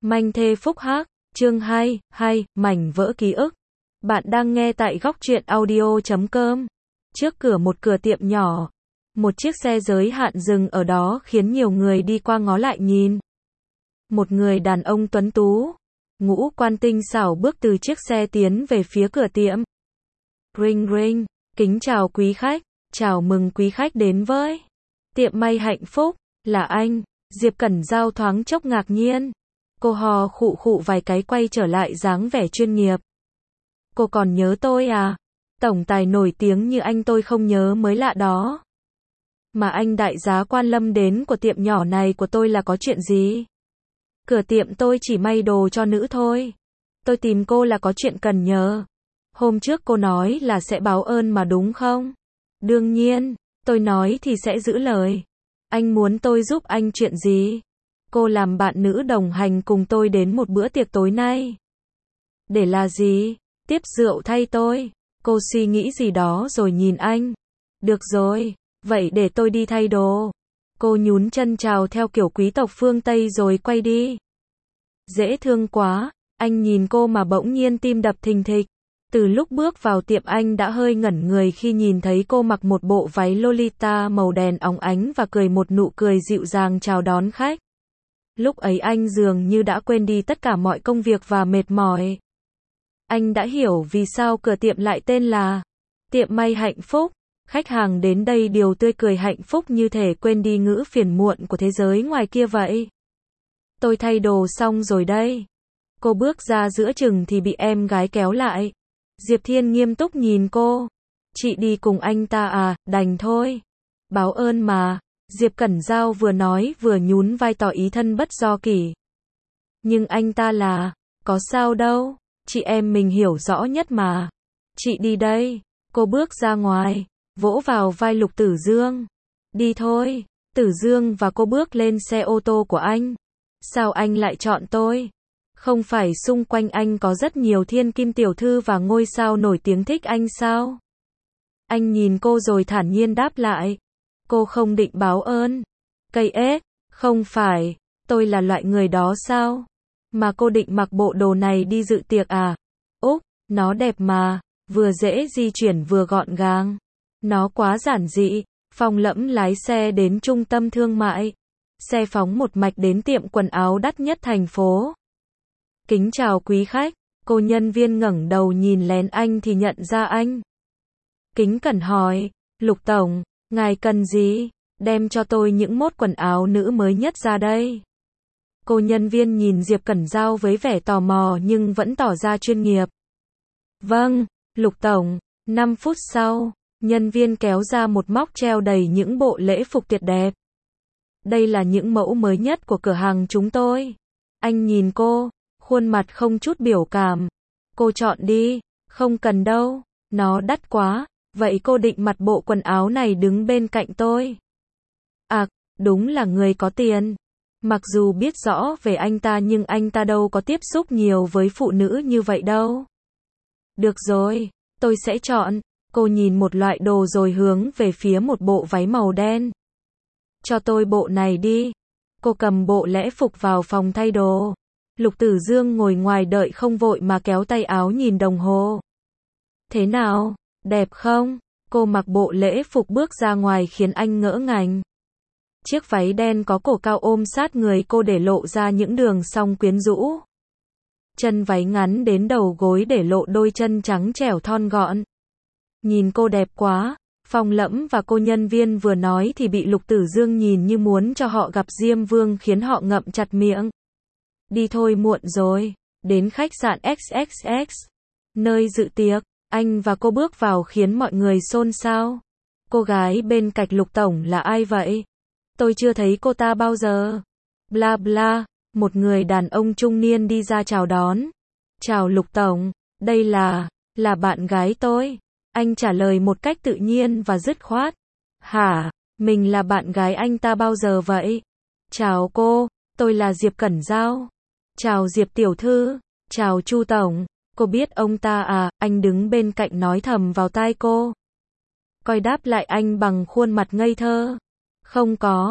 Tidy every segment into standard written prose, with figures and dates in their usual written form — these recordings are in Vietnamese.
Manh thê phúc hắc, chương 2, mảnh vỡ ký ức. Bạn đang nghe tại góc truyện audio.com. Trước cửa một cửa tiệm nhỏ, một chiếc xe giới hạn dừng ở đó khiến nhiều người đi qua ngó lại nhìn. Một người đàn ông tuấn tú, ngũ quan tinh xảo bước từ chiếc xe tiến về phía cửa tiệm. Ring ring, kính chào quý khách, chào mừng quý khách đến với tiệm may hạnh phúc, là anh. Diệp Cẩn Giao thoáng chốc ngạc nhiên. Cô hò khụ khụ vài cái quay trở lại dáng vẻ chuyên nghiệp. Cô còn nhớ tôi à? Tổng tài nổi tiếng như anh tôi không nhớ mới lạ đó. Mà anh đại giá quan lâm đến của tiệm nhỏ này của tôi là có chuyện gì? Cửa tiệm tôi chỉ may đồ cho nữ thôi. Tôi tìm cô là có chuyện cần nhờ. Hôm trước cô nói là sẽ báo ơn mà đúng không? Đương nhiên, tôi nói thì sẽ giữ lời. Anh muốn tôi giúp anh chuyện gì? Cô làm bạn nữ đồng hành cùng tôi đến một bữa tiệc tối nay. Để là gì? Tiếp rượu thay tôi. Cô suy nghĩ gì đó rồi nhìn anh. Được rồi, vậy để tôi đi thay đồ. Cô nhún chân chào theo kiểu quý tộc phương Tây rồi quay đi. Dễ thương quá, anh nhìn cô mà bỗng nhiên tim đập thình thịch. Từ lúc bước vào tiệm anh đã hơi ngẩn người khi nhìn thấy cô mặc một bộ váy Lolita màu đen óng ánh và cười một nụ cười dịu dàng chào đón khách. Lúc ấy anh dường như đã quên đi tất cả mọi công việc và mệt mỏi. Anh đã hiểu vì sao cửa tiệm lại tên là tiệm may hạnh phúc. Khách hàng đến đây đều tươi cười hạnh phúc như thể quên đi nỗi phiền muộn của thế giới ngoài kia vậy. Tôi thay đồ xong rồi đây. Cô bước ra giữa chừng thì bị em gái kéo lại. Diệp Thiên nghiêm túc nhìn cô. Chị đi cùng anh ta à? Đành thôi. Báo ơn mà. Diệp Cẩn Giao vừa nói vừa nhún vai tỏ ý thân bất do kỷ. Nhưng anh ta là, có sao đâu, chị em mình hiểu rõ nhất mà. Chị đi đây. Cô bước ra ngoài, vỗ vào vai Lục Tử Dương. Đi thôi. Tử Dương và cô bước lên xe ô tô của anh. Sao anh lại chọn tôi? Không phải xung quanh anh có rất nhiều thiên kim tiểu thư và ngôi sao nổi tiếng thích anh sao? Anh nhìn cô rồi thản nhiên đáp lại. Cô không định báo ơn. Cây ế, không phải, tôi là loại người đó sao? Mà cô định mặc bộ đồ này đi dự tiệc à? Úc, nó đẹp mà, vừa dễ di chuyển vừa gọn gàng. Nó quá giản dị. Phong Lẫm lái xe đến trung tâm thương mại. Xe phóng một mạch đến tiệm quần áo đắt nhất thành phố. Kính chào quý khách. Cô nhân viên ngẩng đầu nhìn lén anh thì nhận ra anh. Kính cẩn hỏi, Lục Tổng, ngài cần gì? Đem cho tôi những mốt quần áo nữ mới nhất ra đây. Cô nhân viên nhìn Diệp Cẩn Giao với vẻ tò mò nhưng vẫn tỏ ra chuyên nghiệp. Vâng, Lục Tổng. 5 phút sau, nhân viên kéo ra một móc treo đầy những bộ lễ phục tuyệt đẹp. Đây là những mẫu mới nhất của cửa hàng chúng tôi. Anh nhìn cô, khuôn mặt không chút biểu cảm. Cô chọn đi. Không cần đâu, nó đắt quá. Vậy cô định mặc bộ quần áo này đứng bên cạnh tôi? À, đúng là người có tiền. Mặc dù biết rõ về anh ta nhưng anh ta đâu có tiếp xúc nhiều với phụ nữ như vậy đâu. Được rồi, tôi sẽ chọn. Cô nhìn một loại đồ rồi hướng về phía một bộ váy màu đen. Cho tôi bộ này đi. Cô cầm bộ lễ phục vào phòng thay đồ. Lục Tử Dương ngồi ngoài đợi không vội mà kéo tay áo nhìn đồng hồ. Thế nào? Đẹp không? Cô mặc bộ lễ phục bước ra ngoài khiến anh ngỡ ngàng. Chiếc váy đen có cổ cao ôm sát người cô để lộ ra những đường cong quyến rũ. Chân váy ngắn đến đầu gối để lộ đôi chân trắng trẻo thon gọn. Nhìn cô đẹp quá. Phong Lẫm và cô nhân viên vừa nói thì bị Lục Tử Dương nhìn như muốn cho họ gặp Diêm Vương khiến họ ngậm chặt miệng. Đi thôi, muộn rồi. Đến khách sạn XXX. Nơi dự tiệc. Anh và cô bước vào khiến mọi người xôn xao. Cô gái bên cạnh Lục Tổng là ai vậy? Tôi chưa thấy cô ta bao giờ. Bla bla, một người đàn ông trung niên đi ra chào đón. Chào Lục Tổng, đây là bạn gái tôi. Anh trả lời một cách tự nhiên và dứt khoát. Hả, mình là bạn gái anh ta bao giờ vậy? Chào cô, tôi là Diệp Cẩn Giao. Chào Diệp tiểu thư, chào Chu Tổng. Cô biết ông ta à? Anh đứng bên cạnh nói thầm vào tai cô. Coi đáp lại anh bằng khuôn mặt ngây thơ. Không có,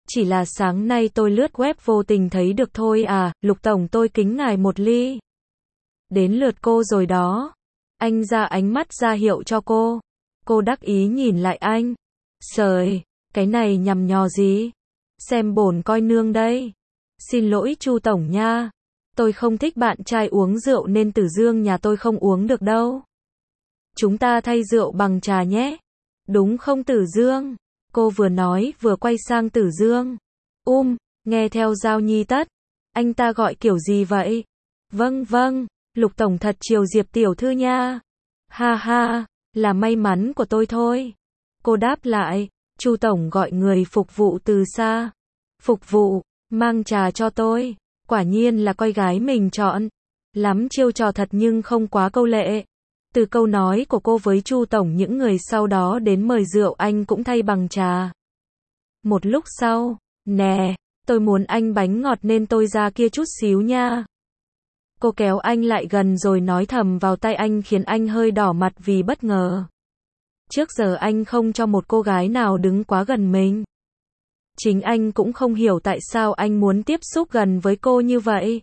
Chỉ là sáng nay tôi lướt web vô tình thấy được thôi à, Lục Tổng tôi kính ngài một ly. Đến lượt cô rồi đó. Anh ra ánh mắt ra hiệu cho cô. Cô đắc ý nhìn lại anh. Trời, cái này nhằm nhò gì? Xem bổn coi nương đây. Xin lỗi Chu Tổng nha. Tôi không thích bạn trai uống rượu nên Tử Dương nhà tôi không uống được đâu. Chúng ta thay rượu bằng trà nhé. Đúng không Tử Dương? Cô vừa nói vừa quay sang Tử Dương. Nghe theo Giao Nhi tất. Anh ta gọi kiểu gì vậy? Vâng vâng, Lục Tổng thật chiều Diệp tiểu thư nha. Ha ha, là may mắn của tôi thôi. Cô đáp lại, Chu Tổng gọi người phục vụ từ xa. Phục vụ, mang trà cho tôi. Quả nhiên là coi gái mình chọn. Lắm chiêu trò thật nhưng không quá câu lệ. Từ câu nói của cô với Chu Tổng những người sau đó đến mời rượu anh cũng thay bằng trà. Một lúc sau, nè, tôi muốn anh bánh ngọt nên tôi ra kia chút xíu nha. Cô kéo anh lại gần rồi nói thầm vào tai anh khiến anh hơi đỏ mặt vì bất ngờ. Trước giờ anh không cho một cô gái nào đứng quá gần mình. Chính anh cũng không hiểu tại sao anh muốn tiếp xúc gần với cô như vậy.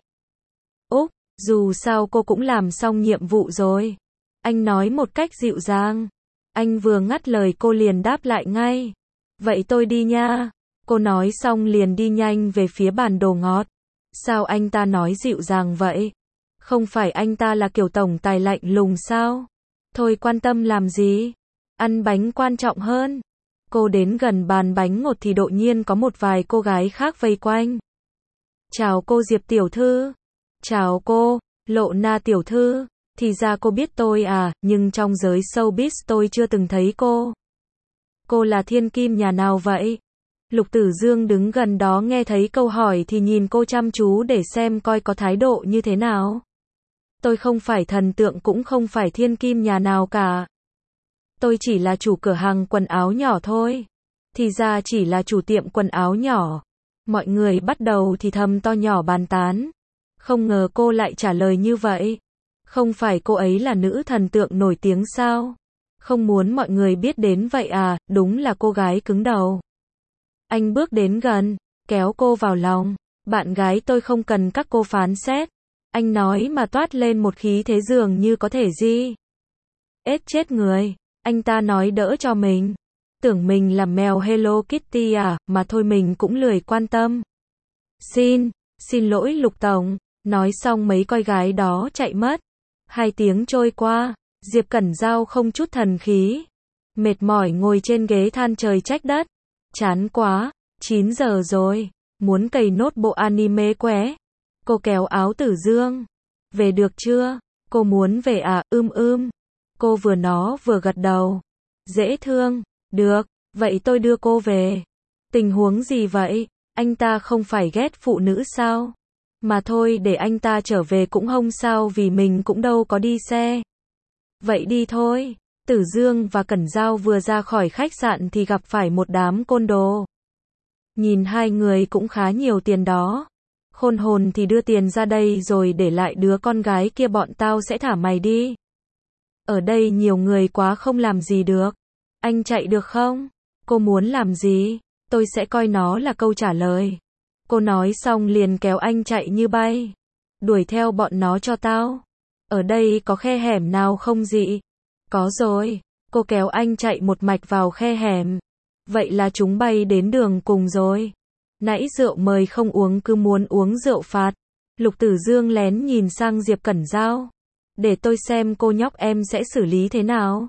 Dù sao cô cũng làm xong nhiệm vụ rồi. Anh nói một cách dịu dàng. Anh vừa ngắt lời cô liền đáp lại ngay. Vậy tôi đi nha. Cô nói xong liền đi nhanh về phía bàn đồ ngọt. Sao anh ta nói dịu dàng vậy? Không phải anh ta là kiểu tổng tài lạnh lùng sao? Thôi quan tâm làm gì? Ăn bánh quan trọng hơn. Cô đến gần bàn bánh ngọt thì đột nhiên có một vài cô gái khác vây quanh. Chào cô Diệp tiểu thư. Chào cô, Lộ Na tiểu thư. Thì ra cô biết tôi à, nhưng trong giới showbiz tôi chưa từng thấy cô. Cô là thiên kim nhà nào vậy? Lục Tử Dương đứng gần đó nghe thấy câu hỏi thì nhìn cô chăm chú để xem coi có thái độ như thế nào. Tôi không phải thần tượng cũng không phải thiên kim nhà nào cả. Tôi chỉ là chủ cửa hàng quần áo nhỏ thôi. Thì ra chỉ là chủ tiệm quần áo nhỏ. Mọi người bắt đầu thì thầm to nhỏ bàn tán. Không ngờ cô lại trả lời như vậy. Không phải cô ấy là nữ thần tượng nổi tiếng sao? Không muốn mọi người biết đến vậy à, đúng là cô gái cứng đầu. Anh bước đến gần, kéo cô vào lòng. Bạn gái tôi không cần các cô phán xét. Anh nói mà toát lên một khí thế dường như có thể gì. Ết chết người, anh ta nói đỡ cho mình. Tưởng mình là mèo Hello Kitty à, mà thôi mình cũng lười quan tâm. Xin lỗi Lục Tổng. Nói xong mấy coi gái đó chạy mất. 2 tiếng trôi qua, Diệp Cẩn Giao không chút thần khí. Mệt mỏi ngồi trên ghế than trời trách đất. Chán quá, 9 giờ rồi, muốn cày nốt bộ anime qué. Cô kéo áo Tử Dương. Về được chưa? Cô muốn về à? Cô vừa nó vừa gật đầu. Dễ thương, được, vậy tôi đưa cô về. Tình huống gì vậy? Anh ta không phải ghét phụ nữ sao? Mà thôi để anh ta trở về cũng không sao vì mình cũng đâu có đi xe. Vậy đi thôi. Tử Dương và Cẩn Giao vừa ra khỏi khách sạn thì gặp phải một đám côn đồ. Nhìn hai người cũng khá nhiều tiền đó. Khôn hồn thì đưa tiền ra đây rồi để lại đứa con gái kia bọn tao sẽ thả mày đi. Ở đây nhiều người quá không làm gì được. Anh chạy được không? Cô muốn làm gì? Tôi sẽ coi nó là câu trả lời. Cô nói xong liền kéo anh chạy như bay. Đuổi theo bọn nó cho tao. Ở đây có khe hẻm nào không dị? Có rồi. Cô kéo anh chạy một mạch vào khe hẻm. Vậy là chúng bay đến đường cùng rồi. Nãy rượu mời không uống cứ muốn uống rượu phạt. Lục Tử Dương lén nhìn sang Diệp Cẩn Giao. Để tôi xem cô nhóc em sẽ xử lý thế nào.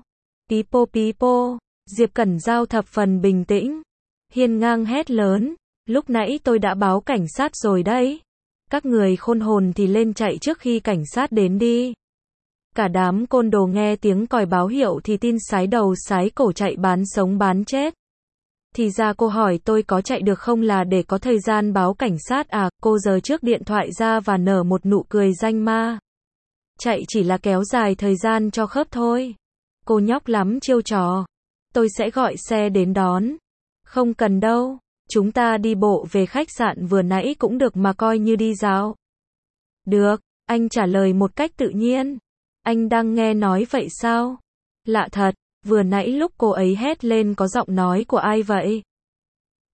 Pipo. Diệp Cẩn Giao thập phần bình tĩnh. Hiên ngang hét lớn. Lúc nãy tôi đã báo cảnh sát rồi đấy. Các người khôn hồn thì lên chạy trước khi cảnh sát đến đi. Cả đám côn đồ nghe tiếng còi báo hiệu thì tin sái đầu sái cổ chạy bán sống bán chết. Thì ra cô hỏi tôi có chạy được không là để có thời gian báo cảnh sát à, cô giơ trước điện thoại ra và nở một nụ cười danh ma. Chạy chỉ là kéo dài thời gian cho khớp thôi. Cô nhóc lắm chiêu trò. Tôi sẽ gọi xe đến đón. Không cần đâu. Chúng ta đi bộ về khách sạn vừa nãy cũng được mà coi như đi dạo. Được, anh trả lời một cách tự nhiên. Anh đang nghe nói vậy sao? Lạ thật, vừa nãy lúc cô ấy hét lên có giọng nói của ai vậy?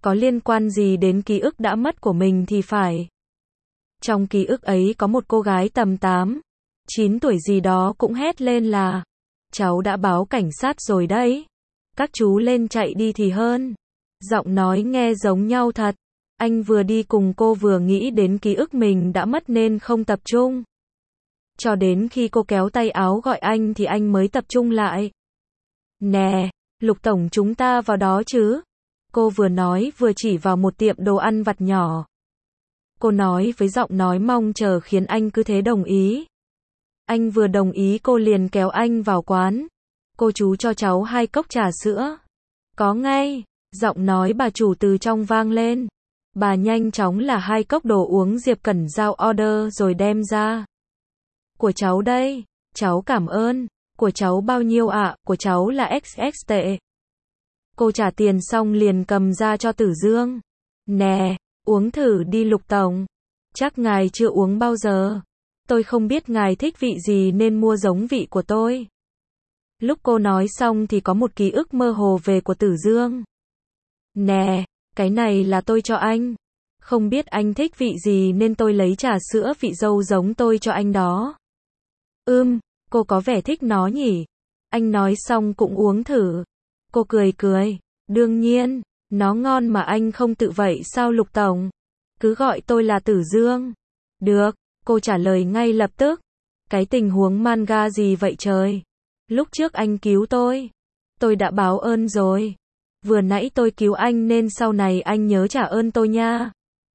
có liên quan gì đến ký ức đã mất của mình thì phải. Trong ký ức ấy có một cô gái tầm 8, 9 tuổi gì đó cũng hét lên là, cháu đã báo cảnh sát rồi đấy. Các chú lên chạy đi thì hơn. Giọng nói nghe giống nhau thật. Anh vừa đi cùng cô vừa nghĩ đến ký ức mình đã mất nên không tập trung. Cho đến khi cô kéo tay áo gọi anh thì anh mới tập trung lại. Nè, Lục Tổng chúng ta vào đó chứ? Cô vừa nói vừa chỉ vào một tiệm đồ ăn vặt nhỏ. Cô nói với giọng nói mong chờ khiến anh cứ thế đồng ý. Anh vừa đồng ý cô liền kéo anh vào quán. Cô chú cho cháu 2 cốc trà sữa. Có ngay, giọng nói bà chủ từ trong vang lên. Bà nhanh chóng là 2 cốc đồ uống Diệp Cẩn Giao order rồi đem ra. Của cháu đây, cháu cảm ơn. Của cháu bao nhiêu ạ? Của cháu là XX tệ. Cô trả tiền xong liền cầm ra cho Tử Dương. Nè, uống thử đi Lục Tổng. Chắc ngài chưa uống bao giờ. Tôi không biết ngài thích vị gì nên mua giống vị của tôi. Lúc cô nói xong thì có một ký ức mơ hồ về của Tử Dương. Nè, cái này là tôi cho anh. Không biết anh thích vị gì nên tôi lấy trà sữa vị dâu giống tôi cho anh đó. Cô có vẻ thích nó nhỉ? Anh nói xong cũng uống thử. Cô cười cười. Đương nhiên, nó ngon mà anh không tự vậy sao Lục Tổng? Cứ gọi tôi là Tử Dương. Được, cô trả lời ngay lập tức. Cái tình huống manga gì vậy trời? Lúc trước anh cứu tôi đã báo ơn rồi. Vừa nãy tôi cứu anh nên sau này anh nhớ trả ơn tôi nha.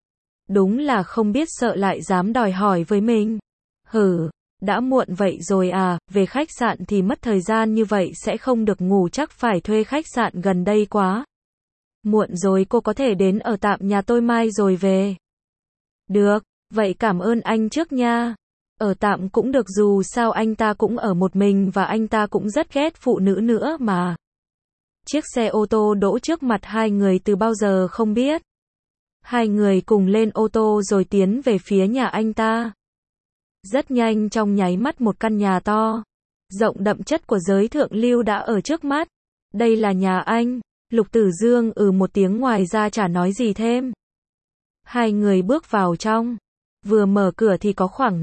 Đúng là không biết sợ lại dám đòi hỏi với mình. Hử, đã muộn vậy rồi à, về khách sạn thì mất thời gian như vậy sẽ không được ngủ chắc phải thuê khách sạn gần đây quá. Muộn rồi cô có thể đến ở tạm nhà tôi mai rồi về. Được, vậy cảm ơn anh trước nha. Ở tạm cũng được dù sao anh ta cũng ở một mình và anh ta cũng rất ghét phụ nữ nữa mà. Chiếc xe ô tô đỗ trước mặt hai người từ bao giờ không biết. Hai người cùng lên ô tô rồi tiến về phía nhà anh ta. Rất nhanh trong nháy mắt một căn nhà to, rộng đậm chất của giới thượng lưu đã ở trước mắt. Đây là nhà anh. Lục Tử Dương một tiếng ngoài ra chả nói gì thêm. Hai người bước vào trong. Vừa mở cửa thì có khoảng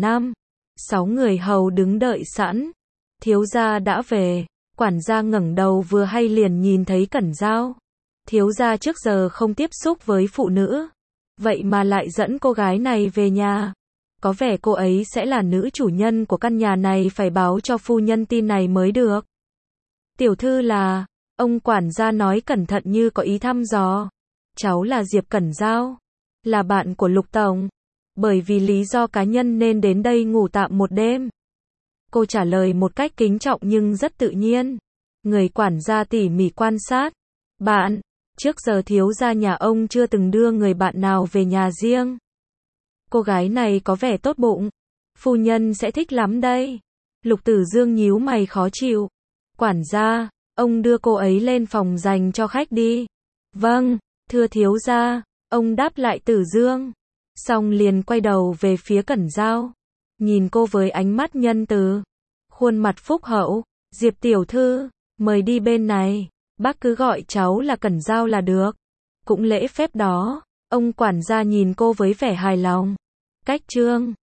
5-6 người hầu đứng đợi sẵn. Thiếu gia đã về. Quản gia ngẩng đầu vừa hay liền nhìn thấy Cẩn Giao. Thiếu gia trước giờ không tiếp xúc với phụ nữ. Vậy mà lại dẫn cô gái này về nhà. Có vẻ cô ấy sẽ là nữ chủ nhân của căn nhà này, phải báo cho phu nhân tin này mới được. Tiểu thư là, ông quản gia nói cẩn thận như có ý thăm dò. Cháu là Diệp Cẩn Giao, là bạn của Lục Tổng. Bởi vì lý do cá nhân nên đến đây ngủ tạm một đêm. Cô trả lời một cách kính trọng nhưng rất tự nhiên. Người quản gia tỉ mỉ quan sát. Bạn, trước giờ thiếu gia nhà ông chưa từng đưa người bạn nào về nhà riêng. Cô gái này có vẻ tốt bụng. Phu nhân sẽ thích lắm đây. Lục Tử Dương nhíu mày khó chịu. Quản gia, ông đưa cô ấy lên phòng dành cho khách đi. Vâng, thưa thiếu gia. Ông đáp lại Tử Dương. Xong liền quay đầu về phía Cẩn Giao. Nhìn cô với ánh mắt nhân từ. Khuôn mặt phúc hậu. Diệp tiểu thư, mời đi bên này. Bác cứ gọi cháu là Cẩn Giao là được. Cũng lễ phép đó. Ông quản gia nhìn cô với vẻ hài lòng. Cách trương.